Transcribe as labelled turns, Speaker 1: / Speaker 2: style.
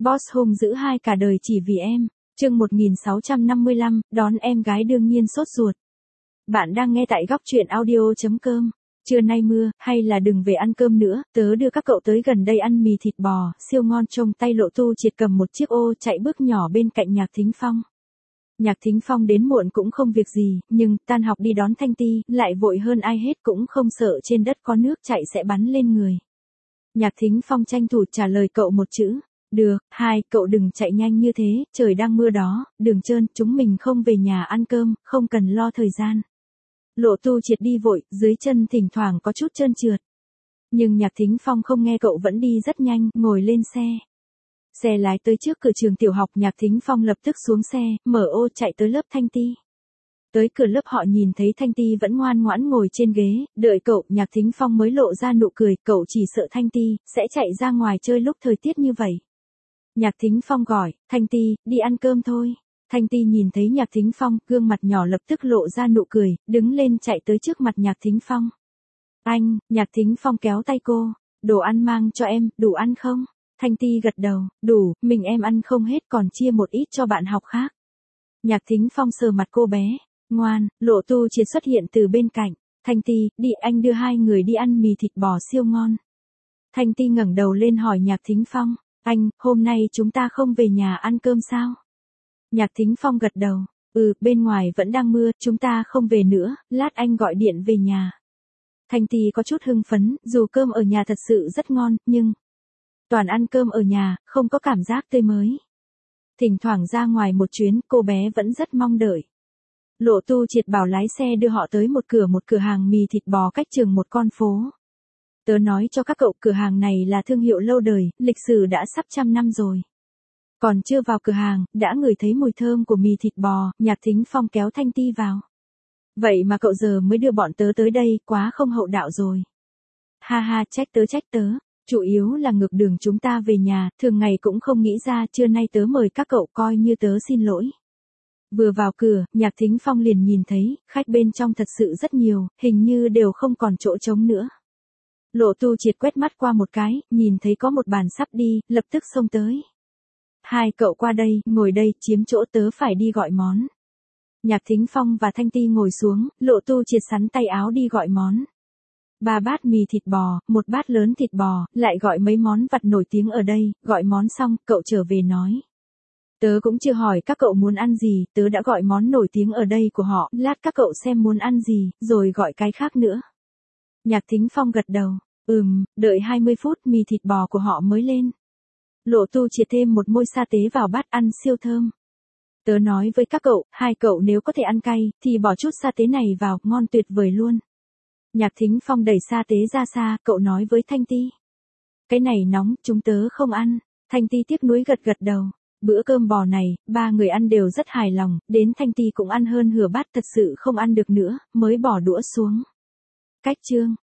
Speaker 1: Boss hung dữ hai cả đời chỉ vì em. Chương 1655, đón em gái đương nhiên sốt ruột. Bạn đang nghe tại góc truyện audio.com. Trưa nay mưa, hay là đừng về ăn cơm nữa, tớ đưa các cậu tới gần đây ăn mì thịt bò, siêu ngon. Trong tay Lộ Tu Triệt cầm một chiếc ô chạy bước nhỏ bên cạnh Nhạc Thính Phong. Nhạc Thính Phong đến muộn cũng không việc gì, nhưng tan học đi đón Thanh Ti, lại vội hơn ai hết cũng không sợ trên đất có nước chảy sẽ bắn lên người. Nhạc Thính Phong tranh thủ trả lời cậu một chữ. Được, hai, cậu đừng chạy nhanh như thế, trời đang mưa đó, đường trơn, chúng mình không về nhà ăn cơm, không cần lo thời gian. Lộ Tu Triệt đi vội, dưới chân thỉnh thoảng có chút trơn trượt. Nhưng Nhạc Thính Phong không nghe cậu vẫn đi rất nhanh, ngồi lên xe. Xe lái tới trước cửa trường tiểu học, Nhạc Thính Phong lập tức xuống xe, mở ô chạy tới lớp Thanh Ti. Tới cửa lớp họ nhìn thấy Thanh Ti vẫn ngoan ngoãn ngồi trên ghế, đợi cậu. Nhạc Thính Phong mới lộ ra nụ cười, cậu chỉ sợ Thanh Ti sẽ chạy ra ngoài chơi lúc thời tiết như vậy. Nhạc Thính Phong gọi, Thanh Ti, đi ăn cơm thôi. Thanh Ti nhìn thấy Nhạc Thính Phong, gương mặt nhỏ lập tức lộ ra nụ cười, đứng lên chạy tới trước mặt Nhạc Thính Phong. Anh, Nhạc Thính Phong kéo tay cô, đồ ăn mang cho em, đủ ăn không? Thanh Ti gật đầu, đủ, mình em ăn không hết còn chia một ít cho bạn học khác. Nhạc Thính Phong sờ mặt cô bé, ngoan. Lộ Tu Triệt xuất hiện từ bên cạnh, Thanh Ti, đi anh đưa hai người đi ăn mì thịt bò siêu ngon. Thanh Ti ngẩng đầu lên hỏi Nhạc Thính Phong, anh, hôm nay chúng ta không về nhà ăn cơm sao? Nhạc Thính Phong gật đầu, bên ngoài vẫn đang mưa, chúng ta không về nữa, lát anh gọi điện về nhà. Thanh Ti có chút hưng phấn, dù cơm ở nhà thật sự rất ngon, nhưng toàn ăn cơm ở nhà, không có cảm giác tươi mới. Thỉnh thoảng ra ngoài một chuyến, cô bé vẫn rất mong đợi. Lộ Tu Triệt bảo lái xe đưa họ tới một cửa hàng mì thịt bò cách trường một con phố. Tớ nói cho các cậu, cửa hàng này là thương hiệu lâu đời, lịch sử đã sắp 100 năm rồi. Còn chưa vào cửa hàng, đã ngửi thấy mùi thơm của mì thịt bò. Nhạc Thính Phong kéo Thanh Ti vào. Vậy mà cậu giờ mới đưa bọn tớ tới đây, quá không hậu đạo rồi. Ha ha, trách tớ. Chủ yếu là ngược đường chúng ta về nhà, thường ngày cũng không nghĩ ra, trưa nay tớ mời các cậu coi như tớ xin lỗi. Vừa vào cửa, Nhạc Thính Phong liền nhìn thấy, khách bên trong thật sự rất nhiều, hình như đều không còn chỗ trống nữa. Lộ Tu Triệt quét mắt qua một cái, nhìn thấy có một bàn sắp đi, lập tức xông tới. Hai cậu qua đây, ngồi đây, chiếm chỗ tớ phải đi gọi món. Nhạc Thính Phong và Thanh Ti ngồi xuống, Lộ Tu Triệt xắn tay áo đi gọi món. 3 bát mì thịt bò, 1 bát lớn thịt bò, lại gọi mấy món vặt nổi tiếng ở đây. Gọi món xong, cậu trở về nói. Tớ cũng chưa hỏi các cậu muốn ăn gì, tớ đã gọi món nổi tiếng ở đây của họ, lát các cậu xem muốn ăn gì, rồi gọi cái khác nữa. Nhạc Thính Phong gật đầu, đợi 20 phút mì thịt bò của họ mới lên. Lộ Tu Triệt thêm một môi sa tế vào bát ăn siêu thơm. Tớ nói với các cậu, hai cậu nếu có thể ăn cay, thì bỏ chút sa tế này vào, ngon tuyệt vời luôn. Nhạc Thính Phong đẩy sa tế ra xa, cậu nói với Thanh Ti. Cái này nóng, chúng tớ không ăn. Thanh Ti tiếc nuối gật đầu. Bữa cơm bò này, 3 người ăn đều rất hài lòng, đến Thanh Ti cũng ăn hơn nửa bát, thật sự không ăn được nữa, mới bỏ đũa xuống. Cách chương